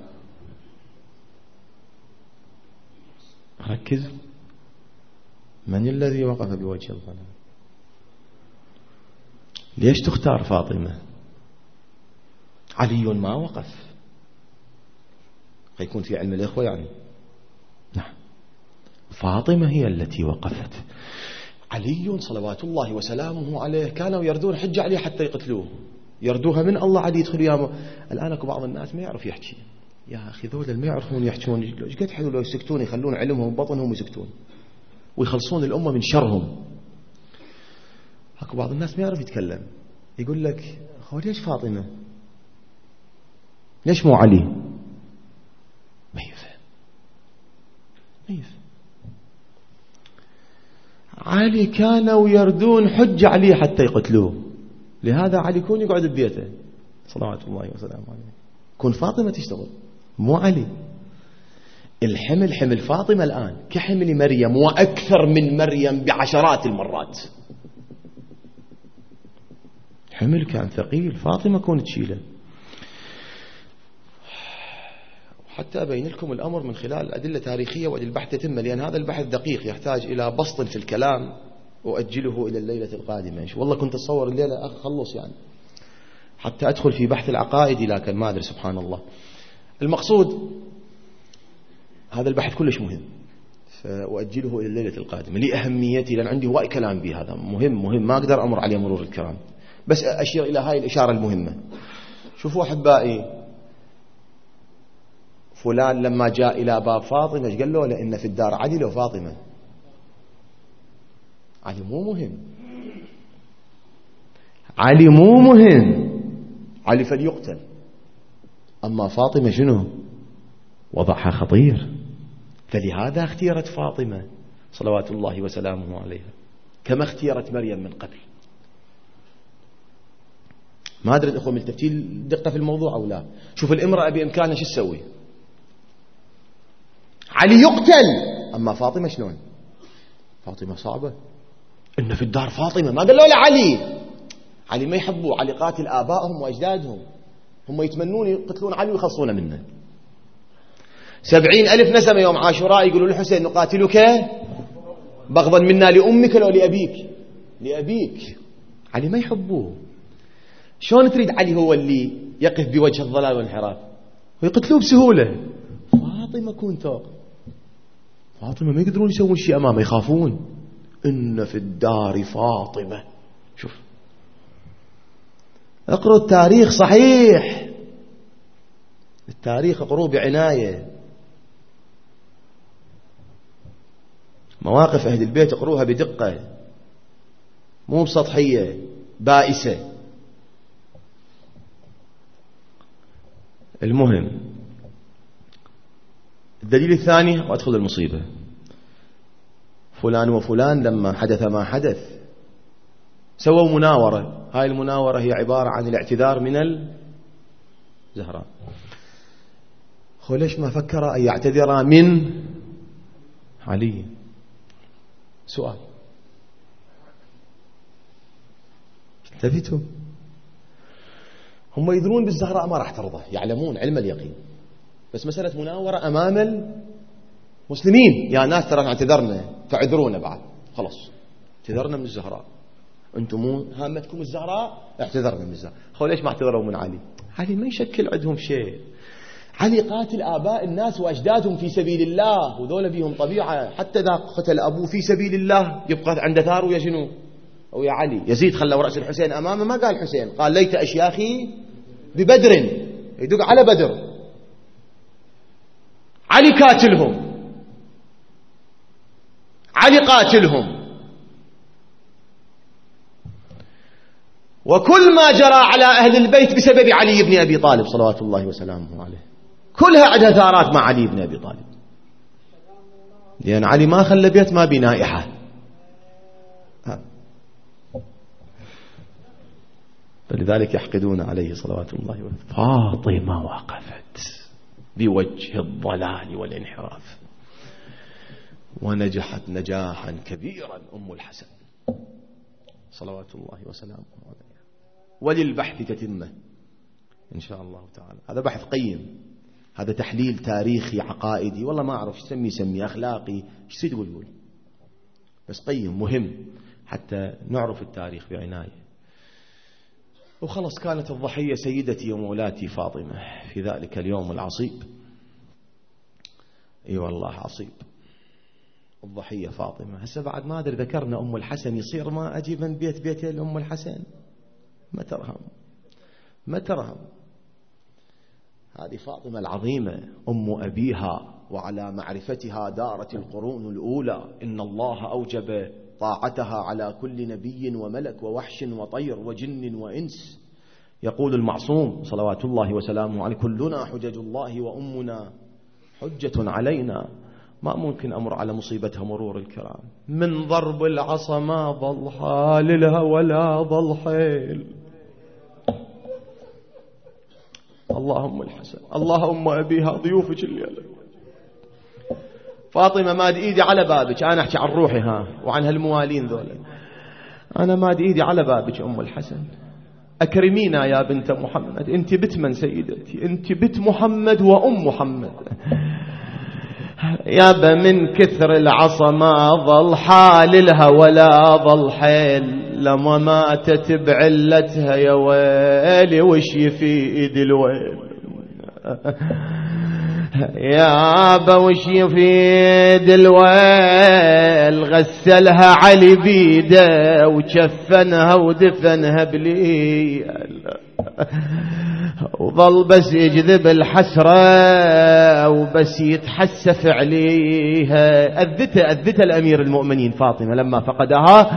Speaker 1: ركز. من الذي وقف بوجه الضلال؟ ليش تختار فاطمة؟ علي ما وقف. يكون في علم الإخوة يعني. نعم. فاطمة هي التي وقفت. علي صلوات الله وسلامه عليه كانوا يردون حجة عليه حتى يقتلوه، يردوها من الله علي يدخل يامه. الآن اكو بعض الناس ما يعرف يحكي. يا أخي ذولا ما يعرفون يحكون، ايش قد حلو لو يسكتون، يخلون علمهم بطنهم ويسكتون ويخلصون الأمة من شرهم. اكو بعض الناس ما يعرف يتكلم، يقول لك: هو ليش فاطمة؟ ليش مو علي؟ ما يفهم. علي كانوا يردون حجة عليه حتى يقتلوه. لهذا علي يكون يقعد ببيته صلوات الله وسلامه عليه. كون فاطمة تشتغل. مو علي. الحمل حمل فاطمة الآن كحمل مريم وأكثر من مريم بعشرات المرات. حمل كان ثقيل، فاطمة كانت تشيله. حتى أبين لكم الأمر من خلال أدلة تاريخية وأدلة بحث تتم، لأن هذا البحث دقيق يحتاج إلى بسط في الكلام، وأجله إلى الليلة القادمة. والله كنت أتصور الليلة أخلص يعني حتى أدخل في بحث العقائد، لكن ما أدري سبحان الله. المقصود هذا البحث كلش مهم، فأؤجله إلى الليلة القادمة لأهميته، لأن عندي هواي كلام به. هذا مهم ما أقدر أمر عليه مرور الكرام، بس أشير إلى هاي الإشارة المهمة. شوفوا أحبائي، فلان لما جاء إلى باب فاطمة ايش قال له؟ لأن في الدار علي وفاطمة. علي مو مهم، علي مو مهم، علي فليقتل. أما فاطمة شنو؟ وضعها خطير، فلهذا اختيرت فاطمة صلوات الله وسلامه عليها كما اختيرت مريم من قبل. ما أدري الأخوة ملتفتين دقة في الموضوع أو لا. شوف الامرأة بإمكانها شو تسوي؟ علي يقتل، أما فاطمة شلون؟ فاطمة صعبة، إن في الدار فاطمة. ما قالوا علي، علي ما يحبوه، علي قاتل آبائهم وأجدادهم، هم يتمنون يقتلون علي ويخلصون منه. 70,000 نسمة يوم عاشوراء يقولوا للحسين نقاتلك بغضا منا لأمك لو لأبيك. لأبيك. علي ما يحبوه. شلون تريد علي هو اللي يقف بوجه الضلال والانحراف ويقتلوه بسهولة؟ فاطمة كون توق. فاطمة ما يقدرون يسوون شيء أمامه، يخافون. إن في الدار فاطمة. شوف اقرأوا التاريخ صحيح، التاريخ اقرأوه بعناية، مواقف أهل البيت اقرأوها بدقة، مو بسطحية بائسة. المهم الدليل الثاني، وأدخل المصيبة، فلان وفلان لما حدث ما حدث سووا مناورة. هاي المناورة هي عبارة عن الاعتذار من الزهراء. ليش ما فكر أن يعتذر من علي؟ سؤال. التفتوا، هم يدرون بالزهراء ما راح ترضى، يعلمون علم اليقين، بس مسألة مناورة أمام المسلمين. يا ناس ترى اعتذرنا فاعذرونا بعد، خلاص اعتذرنا من الزهراء، أنتم مو هامتكم الزهراء، اعتذرنا من الزهراء. ليش ما اعتذروا من علي؟ علي ما يشكل عندهم شيء. علي قاتل آباء الناس وأجدادهم في سبيل الله، وذول بيهم طبيعة. حتى إذا قتل أبوه في سبيل الله يبقى عنده ثار ويا شنو؟ ويا علي. يزيد خلوا رأس الحسين أمامه، ما قال حسين، قال ليت أشياخي ببدر، يدق على بدر. علي قاتلهم، علي قاتلهم. وكل ما جرى على أهل البيت بسبب علي بن أبي طالب صلوات الله وسلامه عليه، كلها عندها ثارات مع علي بن أبي طالب، لأن علي ما خلى بيت ما بنائحة. فلذلك يحقدون عليه صلوات الله وسلامه. فاطمة وقفت بوجه الضلال والانحراف ونجحت نجاحا كبيرا أم الحسن صلوات الله وسلامه عليه. وللبحث تتمه إن شاء الله تعالى. هذا بحث قيم، هذا تحليل تاريخي عقائدي، والله ما أعرف سمي أخلاقي، ايش تقول، بس قيم مهم حتى نعرف التاريخ بعناية. وخلص كانت الضحية سيدتي ومولاتي فاطمة في ذلك اليوم العصيب. اي والله عصيب، الضحية فاطمة. هسه بعد ما أدري ذكرنا أم الحسن، يصير ما أجيب من بيتين لأم الحسن؟ ما ترهم. هذه فاطمة العظيمة أم أبيها، وعلى معرفتها دارت القرون الأولى. إن الله أوجب طاعتها على كل نبي وملك ووحش وطير وجن وإنس. يقول المعصوم صلوات الله وسلامه عليه: كلنا حجج الله وأمنا حجة علينا. ما ممكن أمر على مصيبتها مرور الكرام. من ضرب العصا ما ظل حالها ولا ظل حيل. الله اللهم الحسن، اللهم أبيها ضيوفك الليلة. فاطمة ماد إيدي على بابك، أنا أحكي عن روحي وعن هالموالين ذولا، أنا ماد إيدي على بابك أم الحسن، أكرمينا يا بنت محمد، أنت بنت من سيدتي، أنت بنت محمد وأم محمد. يابا من كثر العصا ما ظل حال لها ولا ظل حيل، لما ماتت بعلتها يا ويلي وش يفيد الويل. يابا وش يفيد الويل، غسلها علي بيده وكفنها ودفنها بليل، وظل بس يجذب الحسرة وبس يتحسف عليها. أذته الأمير المؤمنين فاطمة لما فقدها.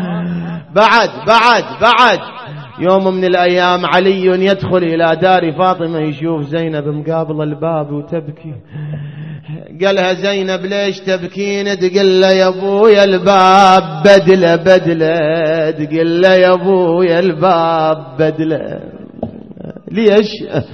Speaker 1: بعد يوم من الأيام علي يدخل إلى دار فاطمة، يشوف زينب مقابل الباب وتبكي. قالها زينب ليش تبكين؟ تقول له يا ابويا الباب بدلة. تقول له يا ابويا الباب بدلة. ليش؟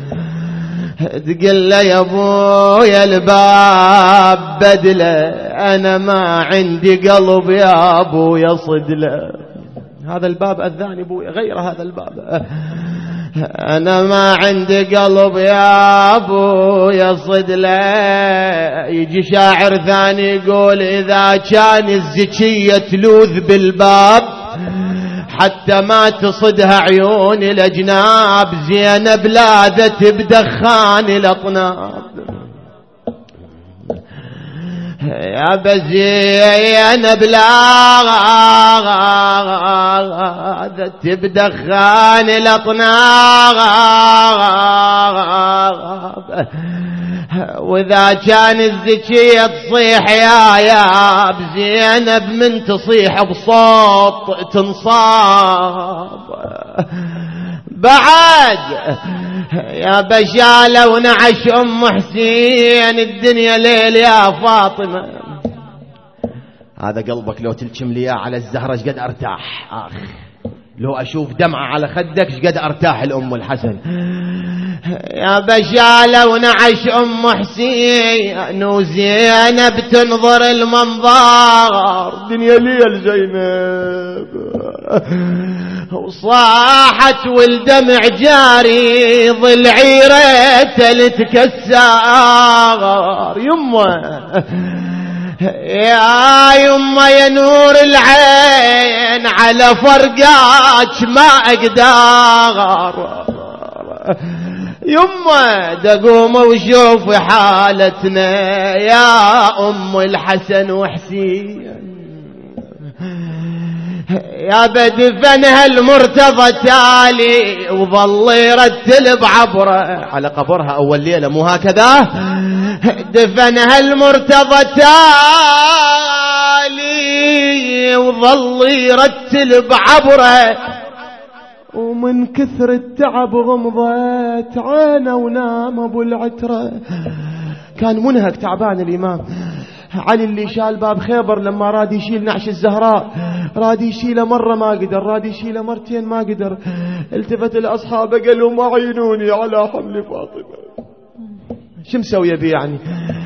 Speaker 1: تقول له يا ابويا الباب بدلة، انا ما عندي قلب يا ابويا صدله. هذا الباب أذاني ابويا، غير هذا الباب. أنا ما عندي قلب يا أبويا صدله. يجي شاعر ثاني يقول إذا كان الزكية تلوذ بالباب حتى ما تصدها عيون الأجناب، زينب لاذت بدخان الأطناب. يا بزينب لاذت بدخان الأطناب، وإذا كان الزكية تصيح يا بزينب من تصيح بصوت تنصاب. بعد يا بشالة ونعش أم حسين الدنيا ليل يا فاطمة. هذا قلبك لو تلكم لي على الزهرة شقد أرتاح، لو أشوف دمعة على خدك شقد أرتاح الأم الحسن. يا بشالة ونعش أم حسين وزينب تنظر المنظر، دنيا ليل زينب وصاحت والدمع جاري ظل عيرته لتكسر. يما يا نور العين على فرقاك ما أقدر، يما دقوم وشوف حالتنا يا أم الحسن وحسين. يا بدفنها المرتضى تالي وظل يرتل بعبره على قبرها أول ليلة، مو هكذا؟ دفنها المرتضى تالي وظل يرتل بعبره، ومن كثر التعب غمضت عينه ونام ابو العترة. كان منهك تعبان الإمام علي اللي شال باب خيبر لما راد يشيل نعش الزهراء، راد يشيله مرة ما قدر، راد يشيله مرتين ما قدر. التفت الأصحاب قالوا ما عينوني على حمل فاطمة، شو مسوي بي يعني؟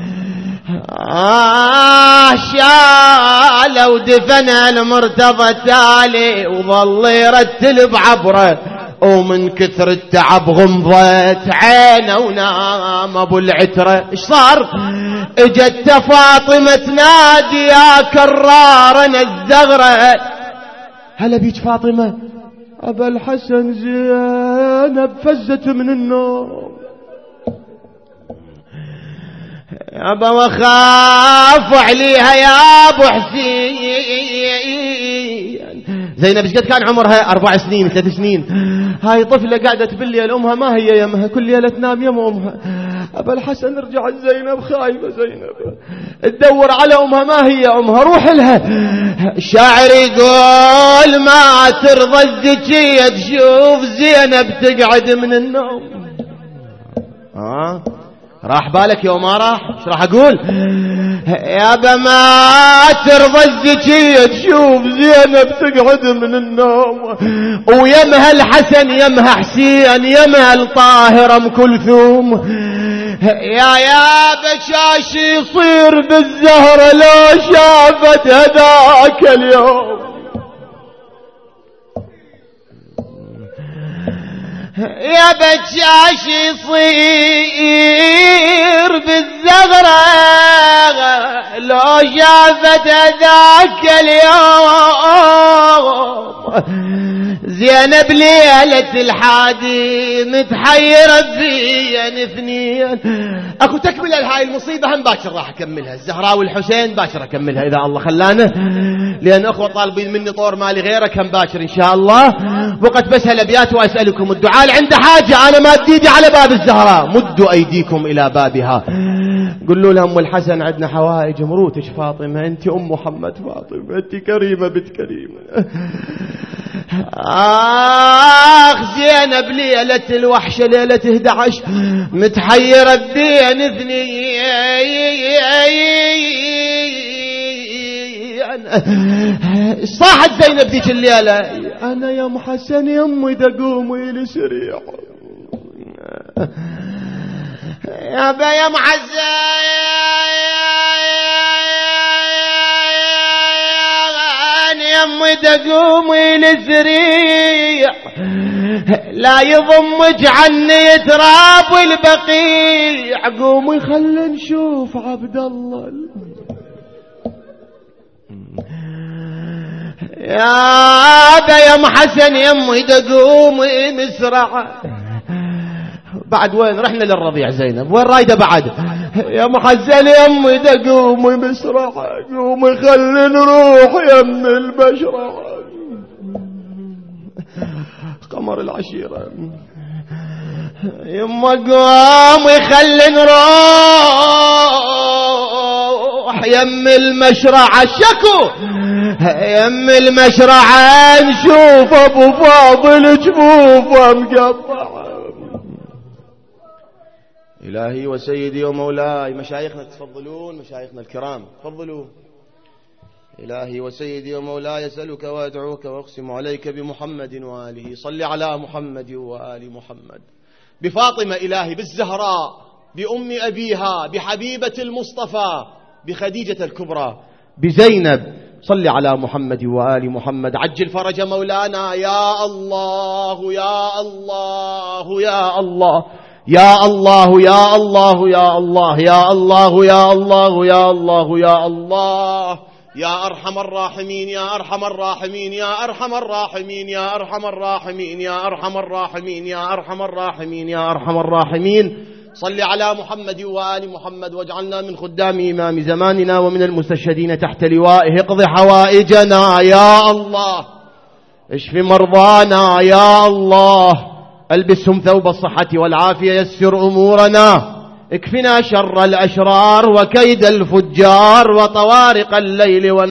Speaker 1: شالوا دفنها المرتضى تالي وظل يرتل بعبره، ومن كثر التعب غمضت عينه ونام ابو العترة. ايش صار؟ اجت فاطمة تنادي يا كرارنا الزغرة. هلا بيك فاطمة؟ ابا الحسن زينب فزت من النوم. أبا وخاف عليها يا أبو حسين. زينب قد كان عمرها 4 سنين 3 سنين، هاي طفلة قاعدة بالليل أمها ما هي يمها، كل ليلة تنام يم أمها. أبا الحسن رجعت زينب خايفة، زينب تدور على أمها ما هي أمها، روح لها. الشاعر يقول ما ترضى الزكية تشوف زينب تقعد من النوم. راح بالك يوم ما راح؟ ايش راح اقول؟ يابا ما ترضى الزكية تشوف زينب تقعد من النوم ويمها الحسن يمها حسين يمها الطاهر ام كلثوم. يا بشاش يصير بالزهرة لو شافت هذاك اليوم. يا بشاش يصير بالزهرة لو شافت هذاك اليوم. زينب ليلة الحادي متحيرة بين اثنين. اكو تكملة لهاي المصيبة هم باكر راح اكملها. الزهراء والحسين باكر اكملها اذا الله خلانا، لان اخوة طالبين مني طور مالي غيرك هم باكر ان شاء الله. وقت بس هالابيات واسألكم الدعاء. عنده حاجة انا ما ايدي على باب الزهراء، مدوا ايديكم الى بابها، قولوا لهم والحسن عندنا حوائج. مروتش فاطمة، انت ام محمد فاطمة، انت كريمة بنت كريمة. زينب ليلة الوحشة ليلة 11 متحيرة بين اثنين. صاحت زينب ذيك الليلة انا يا محسن يمي دقومي لسريع. يابا يا محسن يمي دقومي لسريع، لا يضمج عني تراب البقيع، قومي خلي نشوف عبد الله. يا محسن يمي دقومي مسرعة. بعد وين رحنا للرضيع زينب؟ وين رايدة بعد؟ يا محسن يمي دقومي مسرعة، قومي خلي نروح يم البشرة. قمر العشيرة يما قومي خلي نروح يم المشرعة. شكو يم المشرعة نشوف ابو فاضل جفوفه مقطعة. إلهي وسيدي ومولاي. مشايخنا تفضلون، مشايخنا الكرام تفضلوا. إلهي وسيدي ومولاي أسألك وأدعوك وأقسم عليك بمحمد وآله، صل على محمد وآل محمد، بفاطمة إلهي، بالزهراء، بأم أبيها، بحبيبة المصطفى، بخديجة الكبرى، بزينب، صل على محمد وآل محمد. عجل فرج مولانا. يا الله يا الله يا الله يا الله يا الله يا الله يا الله يا الله يا الله يا الله يا أرحم الراحمين يا أرحم الراحمين يا أرحم الراحمين يا أرحم الراحمين يا أرحم الراحمين يا أرحم الراحمين يا أرحم الراحمين. صل على محمد وآل محمد واجعلنا من خدام إمام زماننا ومن المستشهدين تحت لوائه. اقض حوائجنا يا الله، اشف مرضانا يا الله، ألبسهم ثوب الصحة والعافية، يسر أمورنا، اكفنا شر الأشرار وكيد الفجار وطوارق الليل